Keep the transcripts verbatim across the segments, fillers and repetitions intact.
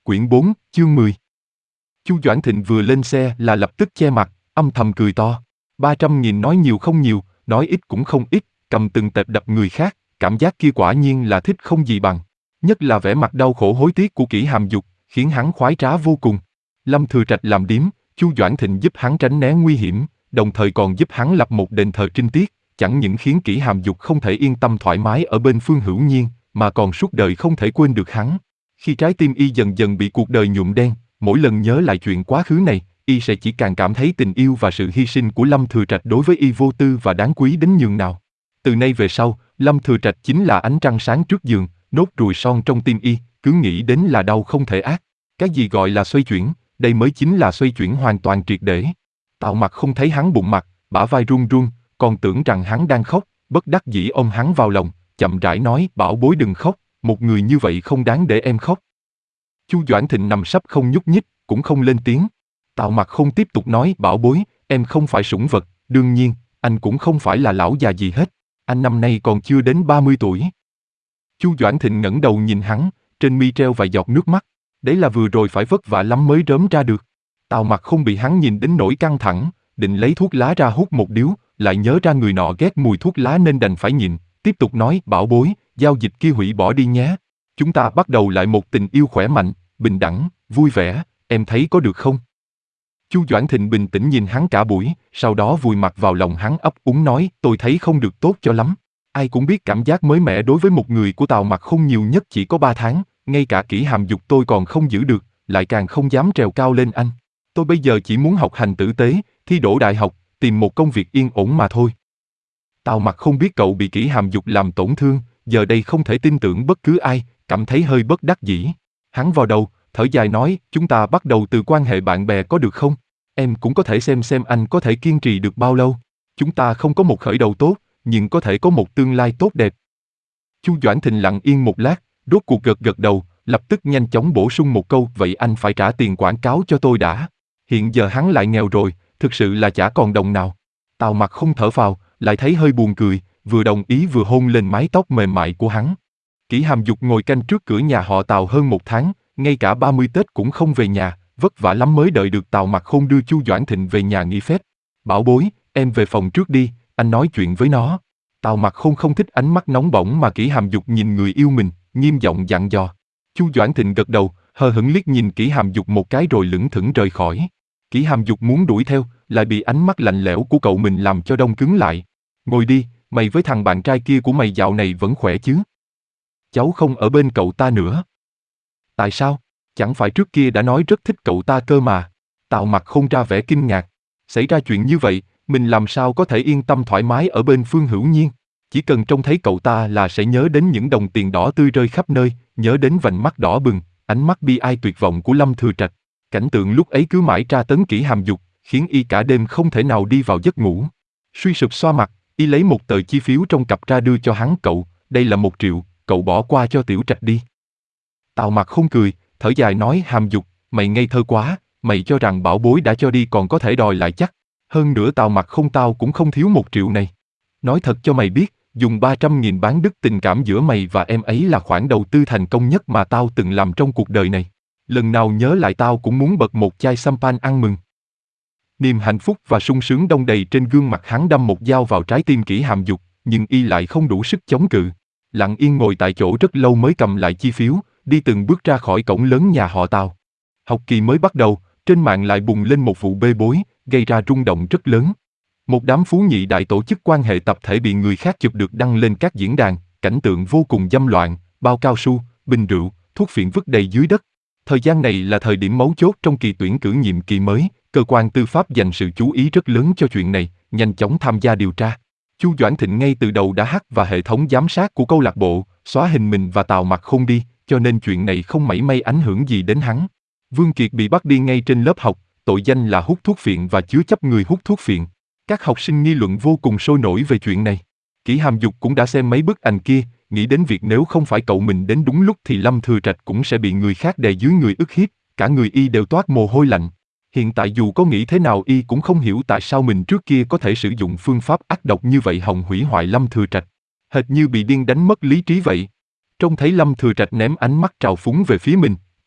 Quyển bốn, chương mười. Chu Doãn Thịnh vừa lên xe là lập tức che mặt, âm thầm cười to. Ba trăm nghìn nói nhiều không nhiều, nói ít cũng không ít, cầm từng tệp đập người khác, cảm giác kia quả nhiên là thích không gì bằng. Nhất là vẻ mặt đau khổ hối tiếc của Kỷ Hàm Dục, khiến hắn khoái trá vô cùng. Lâm Thừa Trạch làm điếm, Chu Doãn Thịnh giúp hắn tránh né nguy hiểm, đồng thời còn giúp hắn lập một đền thờ trinh tiết, chẳng những khiến Kỷ Hàm Dục không thể yên tâm thoải mái ở bên Phương Hữu Nhiên, mà còn suốt đời không thể quên được hắn. Khi trái tim y dần dần bị cuộc đời nhuộm đen, mỗi lần nhớ lại chuyện quá khứ này, y sẽ chỉ càng cảm thấy tình yêu và sự hy sinh của Lâm Thừa Trạch đối với y vô tư và đáng quý đến nhường nào. Từ nay về sau, Lâm Thừa Trạch chính là ánh trăng sáng trước giường, nốt ruồi son trong tim y, cứ nghĩ đến là đau không thể ác. Cái gì gọi là xoay chuyển, đây mới chính là xoay chuyển hoàn toàn triệt để. Tào Mặc không thấy hắn bụng mặt, bả vai run run, còn tưởng rằng hắn đang khóc, bất đắc dĩ ôm hắn vào lòng, chậm rãi nói: "Bảo bối đừng khóc, một người như vậy không đáng để em khóc." Chu Doãn Thịnh nằm sấp không nhúc nhích, cũng không lên tiếng. Tào Mặc không tiếp tục nói: "Bảo bối, em không phải sủng vật, đương nhiên, anh cũng không phải là lão già gì hết, anh năm nay còn chưa đến ba mươi tuổi." Chu Doãn Thịnh ngẩng đầu nhìn hắn, trên mi treo vài giọt nước mắt, đấy là vừa rồi phải vất vả lắm mới rớm ra được. Tào Mặc không bị hắn nhìn đến nỗi căng thẳng, định lấy thuốc lá ra hút một điếu, lại nhớ ra người nọ ghét mùi thuốc lá nên đành phải nhịn, tiếp tục nói: "Bảo bối, giao dịch kia hủy bỏ đi nhé. Chúng ta bắt đầu lại một tình yêu khỏe mạnh, bình đẳng, vui vẻ, em thấy có được không?" Chu Doãn Thịnh bình tĩnh nhìn hắn cả buổi, sau đó vùi mặt vào lòng hắn ấp úng nói: "Tôi thấy không được tốt cho lắm. Ai cũng biết cảm giác mới mẻ đối với một người của Tào Mặc không nhiều nhất chỉ có ba tháng, ngay cả Kỷ Hàm Dục tôi còn không giữ được, lại càng không dám trèo cao lên anh. Tôi bây giờ chỉ muốn học hành tử tế, thi đỗ đại học, tìm một công việc yên ổn mà thôi." Tào Mặc không biết cậu bị Kỷ Hàm Dục làm tổn thương, giờ đây không thể tin tưởng bất cứ ai, cảm thấy hơi bất đắc dĩ. Hắn vào đầu, thở dài nói: "Chúng ta bắt đầu từ quan hệ bạn bè có được không? Em cũng có thể xem xem anh có thể kiên trì được bao lâu. Chúng ta không có một khởi đầu tốt, nhưng có thể có một tương lai tốt đẹp." Chu Doãn Thịnh lặng yên một lát, rốt cuộc gật gật đầu, lập tức nhanh chóng bổ sung một câu: "Vậy anh phải trả tiền quảng cáo cho tôi đã." Hiện giờ hắn lại nghèo rồi, thực sự là chả còn đồng nào. Tào Mặc không thở phào, lại thấy hơi buồn cười, vừa đồng ý vừa hôn lên mái tóc mềm mại của hắn. Kỷ Hàm Dục ngồi canh trước cửa nhà họ Tào hơn một tháng, ngay cả ba mươi Tết cũng không về nhà, vất vả lắm mới đợi được Tào Mặc Khôn đưa Chu Doãn Thịnh về nhà nghỉ phép. "Bảo bối, em về phòng trước đi, anh nói chuyện với nó." Tào Mặc Khôn không thích ánh mắt nóng bỏng mà Kỷ Hàm Dục nhìn người yêu mình, nghiêm giọng dặn dò. Chu Doãn Thịnh gật đầu, hờ hững liếc nhìn Kỷ Hàm Dục một cái rồi lững thững rời khỏi. Kỷ Hàm Dục muốn đuổi theo, lại bị ánh mắt lạnh lẽo của cậu mình làm cho đông cứng lại. "Ngồi đi, mày với thằng bạn trai kia của mày dạo này vẫn khỏe chứ? Cháu không ở bên cậu ta nữa." "Tại sao? Chẳng phải trước kia đã nói rất thích cậu ta cơ mà." Tào Mặc Khôn ra vẻ kinh ngạc. Xảy ra chuyện như vậy, mình làm sao có thể yên tâm thoải mái ở bên Phương Hữu Nhiên? Chỉ cần trông thấy cậu ta là sẽ nhớ đến những đồng tiền đỏ tươi rơi khắp nơi, nhớ đến vành mắt đỏ bừng, ánh mắt bi ai tuyệt vọng của Lâm Thừa Trạch. Cảnh tượng lúc ấy cứ mãi tra tấn Kỷ Hàm Dục, khiến y cả đêm không thể nào đi vào giấc ngủ. Suy sụp xoa mặt, y lấy một tờ chi phiếu trong cặp ra đưa cho hắn: "Cậu, đây là một triệu, cậu bỏ qua cho Tiểu Trạch đi." Tào Mặc không cười, thở dài nói: "Hàm Dục, mày ngây thơ quá, mày cho rằng bảo bối đã cho đi còn có thể đòi lại chắc. Hơn nữa Tào Mặc Không tao cũng không thiếu một triệu này. Nói thật cho mày biết, dùng ba trăm nghìn bán đứt tình cảm giữa mày và em ấy là khoản đầu tư thành công nhất mà tao từng làm trong cuộc đời này. Lần nào nhớ lại tao cũng muốn bật một chai champagne ăn mừng." Niềm hạnh phúc và sung sướng đong đầy trên gương mặt hắn đâm một dao vào trái tim Kỷ Hàm Dục, nhưng y lại không đủ sức chống cự. Lặng yên ngồi tại chỗ rất lâu mới cầm lại chi phiếu, đi từng bước ra khỏi cổng lớn nhà họ Tào. Học kỳ mới bắt đầu, trên mạng lại bùng lên một vụ bê bối, gây ra rung động rất lớn. Một đám phú nhị đại tổ chức quan hệ tập thể bị người khác chụp được đăng lên các diễn đàn, cảnh tượng vô cùng dâm loạn, bao cao su, bình rượu, thuốc phiện vứt đầy dưới đất. Thời gian này là thời điểm mấu chốt trong kỳ tuyển cử nhiệm kỳ mới, cơ quan tư pháp dành sự chú ý rất lớn cho chuyện này, nhanh chóng tham gia điều tra. Chu Doãn Thịnh ngay từ đầu đã hack vào hệ thống giám sát của câu lạc bộ, xóa hình mình và Tào Mặc Khôn đi, cho nên chuyện này không mảy may ảnh hưởng gì đến hắn. Vương Kiệt bị bắt đi ngay trên lớp học, tội danh là hút thuốc phiện và chứa chấp người hút thuốc phiện. Các học sinh nghi luận vô cùng sôi nổi về chuyện này. Kỷ Hàm Dục cũng đã xem mấy bức ảnh kia, nghĩ đến việc nếu không phải cậu mình đến đúng lúc thì Lâm Thừa Trạch cũng sẽ bị người khác đè dưới người ức hiếp, cả người y đều toát mồ hôi lạnh. Hiện tại dù có nghĩ thế nào y cũng không hiểu tại sao mình trước kia có thể sử dụng phương pháp ác độc như vậy hòng hủy hoại Lâm Thừa Trạch. Hệt như bị điên đánh mất lý trí vậy. Trông thấy Lâm Thừa Trạch ném ánh mắt trào phúng về phía mình,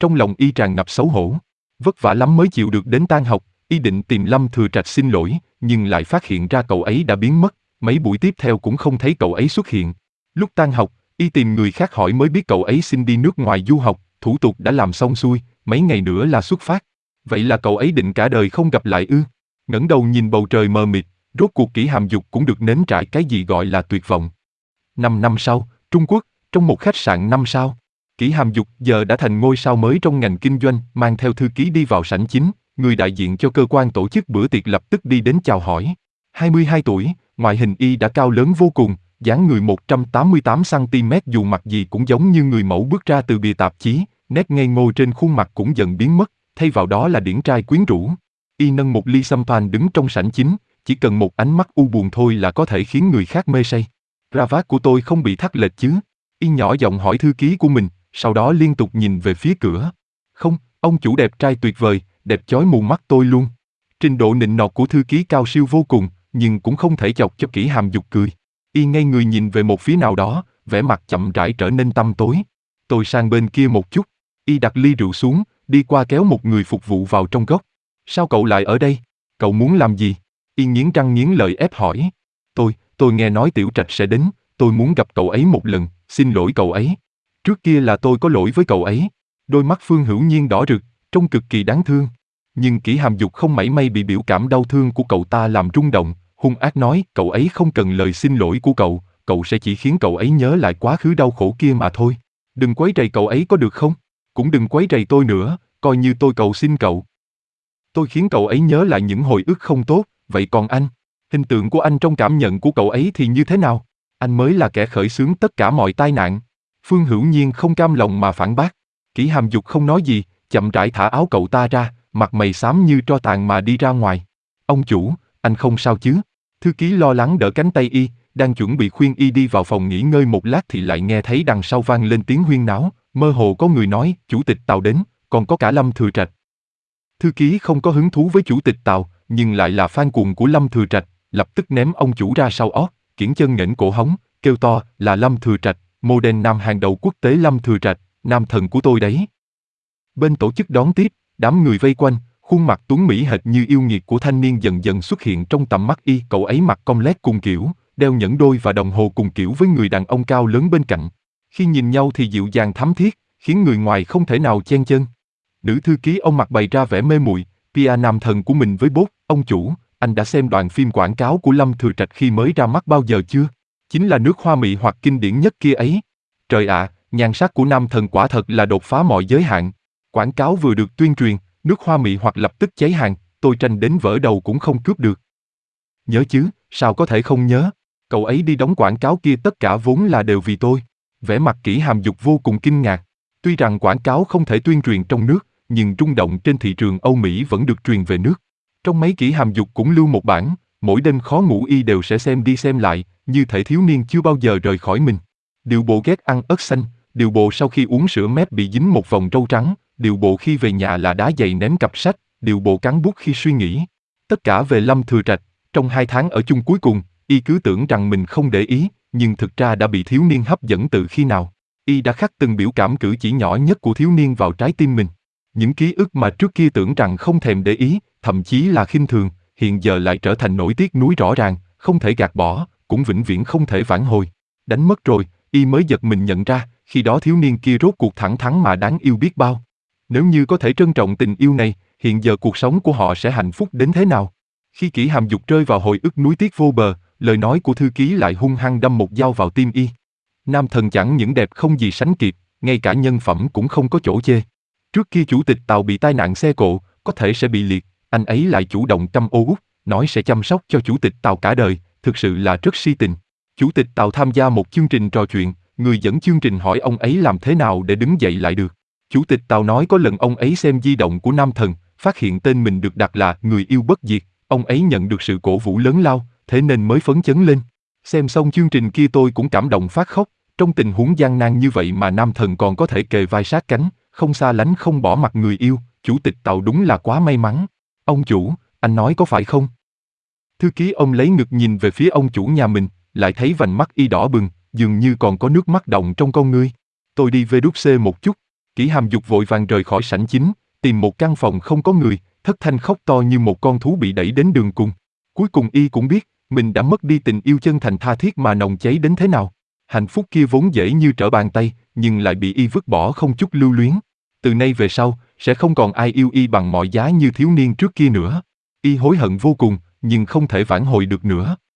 trong lòng y tràn ngập xấu hổ. Vất vả lắm mới chịu được đến tan học, y định tìm Lâm Thừa Trạch xin lỗi, nhưng lại phát hiện ra cậu ấy đã biến mất, mấy buổi tiếp theo cũng không thấy cậu ấy xuất hiện. Lúc tan học, y tìm người khác hỏi mới biết cậu ấy xin đi nước ngoài du học, thủ tục đã làm xong xuôi, mấy ngày nữa là xuất phát. Vậy là cậu ấy định cả đời không gặp lại ư? Ngẩng đầu nhìn bầu trời mờ mịt, rốt cuộc Kỷ Hàm Dục cũng được nếm trải cái gì gọi là tuyệt vọng. Năm năm sau, Trung Quốc, trong một khách sạn năm sao. Kỷ Hàm Dục giờ đã thành ngôi sao mới trong ngành kinh doanh, mang theo thư ký đi vào sảnh chính, người đại diện cho cơ quan tổ chức bữa tiệc lập tức đi đến chào hỏi. hai mươi hai tuổi, ngoại hình y đã cao lớn vô cùng, dáng người một trăm tám mươi tám xăng ti mét dù mặt gì cũng giống như người mẫu bước ra từ bìa tạp chí, nét ngây ngô trên khuôn mặt cũng dần biến mất, thay vào đó là điển trai quyến rũ. Y nâng một ly champagne đứng trong sảnh chính, chỉ cần một ánh mắt u buồn thôi là có thể khiến người khác mê say. Cravat của tôi không bị thắt lệch chứ? Y nhỏ giọng hỏi thư ký của mình, sau đó liên tục nhìn về phía cửa. Không, ông chủ đẹp trai tuyệt vời, đẹp chói mù mắt tôi luôn. Trình độ nịnh nọt của thư ký cao siêu vô cùng, nhưng cũng không thể chọc cho Kỷ Hàm Dục cười. Y ngay người nhìn về một phía nào đó, vẻ mặt chậm rãi trở nên tăm tối. Tôi sang bên kia một chút. Y đặt ly rượu xuống, đi qua kéo một người phục vụ vào trong góc. Sao cậu lại ở đây? Cậu muốn làm gì? Y nghiến răng nghiến lợi ép hỏi. Tôi, tôi nghe nói Tiểu Trạch sẽ đến, tôi muốn gặp cậu ấy một lần, xin lỗi cậu ấy. Trước kia là tôi có lỗi với cậu ấy. Đôi mắt Phương Hữu Nhiên đỏ rực, trông cực kỳ đáng thương. Nhưng Kỷ Hàm Dục không mảy may bị biểu cảm đau thương của cậu ta làm rung động, hung ác nói cậu ấy không cần lời xin lỗi của cậu, cậu sẽ chỉ khiến cậu ấy nhớ lại quá khứ đau khổ kia mà thôi. Đừng quấy rầy cậu ấy có được không? Cũng đừng quấy rầy tôi nữa, coi như tôi cầu xin cậu. Tôi khiến cậu ấy nhớ lại những hồi ức không tốt, vậy còn anh? Hình tượng của anh trong cảm nhận của cậu ấy thì như thế nào? Anh mới là kẻ khởi xướng tất cả mọi tai nạn. Phương Hữu Nhiên không cam lòng mà phản bác. Kỷ Hàm Dục không nói gì, chậm rãi thả áo cậu ta ra, mặt mày xám như tro tàn mà đi ra ngoài. Ông chủ, anh không sao chứ? Thư ký lo lắng đỡ cánh tay y, đang chuẩn bị khuyên y đi vào phòng nghỉ ngơi một lát thì lại nghe thấy đằng sau vang lên tiếng huyên náo, mơ hồ có người nói, chủ tịch Tào đến, còn có cả Lâm Thừa Trạch. Thư ký không có hứng thú với chủ tịch Tào, nhưng lại là fan cuồng của Lâm Thừa Trạch, lập tức ném ông chủ ra sau ót, kiễng chân nghển cổ hóng, kêu to, là Lâm Thừa Trạch, model nam hàng đầu quốc tế Lâm Thừa Trạch, nam thần của tôi đấy. Bên tổ chức đón tiếp, đám người vây quanh, khuôn mặt tuấn mỹ hệt như yêu nghiệt của thanh niên dần dần xuất hiện trong tầm mắt y. Cậu ấy mặc cong lét cùng kiểu, đeo nhẫn đôi và đồng hồ cùng kiểu với người đàn ông cao lớn bên cạnh. Khi nhìn nhau thì dịu dàng thắm thiết, khiến người ngoài không thể nào chen chân. Nữ thư ký ông mặt bày ra vẻ mê muội, pê e nam thần của mình với bốt, ông chủ, anh đã xem đoạn phim quảng cáo của Lâm Thừa Trạch khi mới ra mắt bao giờ chưa? Chính là nước hoa mỹ hoặc kinh điển nhất kia ấy. Trời ạ, à, nhan sắc của nam thần quả thật là đột phá mọi giới hạn. Quảng cáo vừa được tuyên truyền, nước hoa mỹ hoặc lập tức cháy hàng, tôi tranh đến vỡ đầu cũng không cướp được. Nhớ chứ, sao có thể không nhớ? Cậu ấy đi đóng quảng cáo kia tất cả vốn là đều vì tôi. Vẻ mặt Kỷ Hàm Dục vô cùng kinh ngạc. Tuy rằng quảng cáo không thể tuyên truyền trong nước, nhưng rung động trên thị trường Âu Mỹ vẫn được truyền về nước. Trong mấy Kỷ Hàm Dục cũng lưu một bản, mỗi đêm khó ngủ y đều sẽ xem đi xem lại, như thể thiếu niên chưa bao giờ rời khỏi mình. Điệu bộ ghét ăn ớt xanh, điệu bộ sau khi uống sữa mép bị dính một vòng râu trắng, điệu bộ khi về nhà là đá giày ném cặp sách, điệu bộ cắn bút khi suy nghĩ. Tất cả về Lâm Thừa Trạch, trong hai tháng ở chung cuối cùng, y cứ tưởng rằng mình không để ý, nhưng thực ra đã bị thiếu niên hấp dẫn từ khi nào. Y đã khắc từng biểu cảm cử chỉ nhỏ nhất của thiếu niên vào trái tim mình. Những ký ức mà trước kia tưởng rằng không thèm để ý, thậm chí là khinh thường, hiện giờ lại trở thành nỗi tiếc nuối rõ ràng, không thể gạt bỏ, cũng vĩnh viễn không thể vãn hồi. Đánh mất rồi, y mới giật mình nhận ra, khi đó thiếu niên kia rốt cuộc thẳng thắn mà đáng yêu biết bao. Nếu như có thể trân trọng tình yêu này, hiện giờ cuộc sống của họ sẽ hạnh phúc đến thế nào? Khi Kỷ Hàm Dục rơi vào hồi ức nuối tiếc vô bờ, lời nói của thư ký lại hung hăng đâm một dao vào tim y. Nam thần chẳng những đẹp không gì sánh kịp, ngay cả nhân phẩm cũng không có chỗ chê. Trước khi chủ tịch Tào bị tai nạn xe cộ, có thể sẽ bị liệt, anh ấy lại chủ động chăm ô út, nói sẽ chăm sóc cho chủ tịch Tào cả đời, thực sự là rất si tình. Chủ tịch Tào tham gia một chương trình trò chuyện, người dẫn chương trình hỏi ông ấy làm thế nào để đứng dậy lại được. Chủ tịch Tào nói có lần ông ấy xem di động của nam thần, phát hiện tên mình được đặt là người yêu bất diệt, ông ấy nhận được sự cổ vũ lớn lao, thế nên mới phấn chấn lên. Xem xong chương trình kia tôi cũng cảm động phát khóc, trong tình huống gian nan như vậy mà nam thần còn có thể kề vai sát cánh, không xa lánh không bỏ mặt người yêu, chủ tịch Tào đúng là quá may mắn. Ông chủ, anh nói có phải không? Thư ký ông lấy ngực nhìn về phía ông chủ nhà mình, lại thấy vành mắt y đỏ bừng, dường như còn có nước mắt đọng trong con ngươi. Tôi đi vê đút xê một chút. Kỷ Hàm Dục vội vàng rời khỏi sảnh chính, tìm một căn phòng không có người, thất thanh khóc to như một con thú bị đẩy đến đường cùng. Cuối cùng y cũng biết, mình đã mất đi tình yêu chân thành tha thiết mà nồng cháy đến thế nào. Hạnh phúc kia vốn dễ như trở bàn tay, nhưng lại bị y vứt bỏ không chút lưu luyến. Từ nay về sau, sẽ không còn ai yêu y bằng mọi giá như thiếu niên trước kia nữa. Y hối hận vô cùng, nhưng không thể vãn hồi được nữa.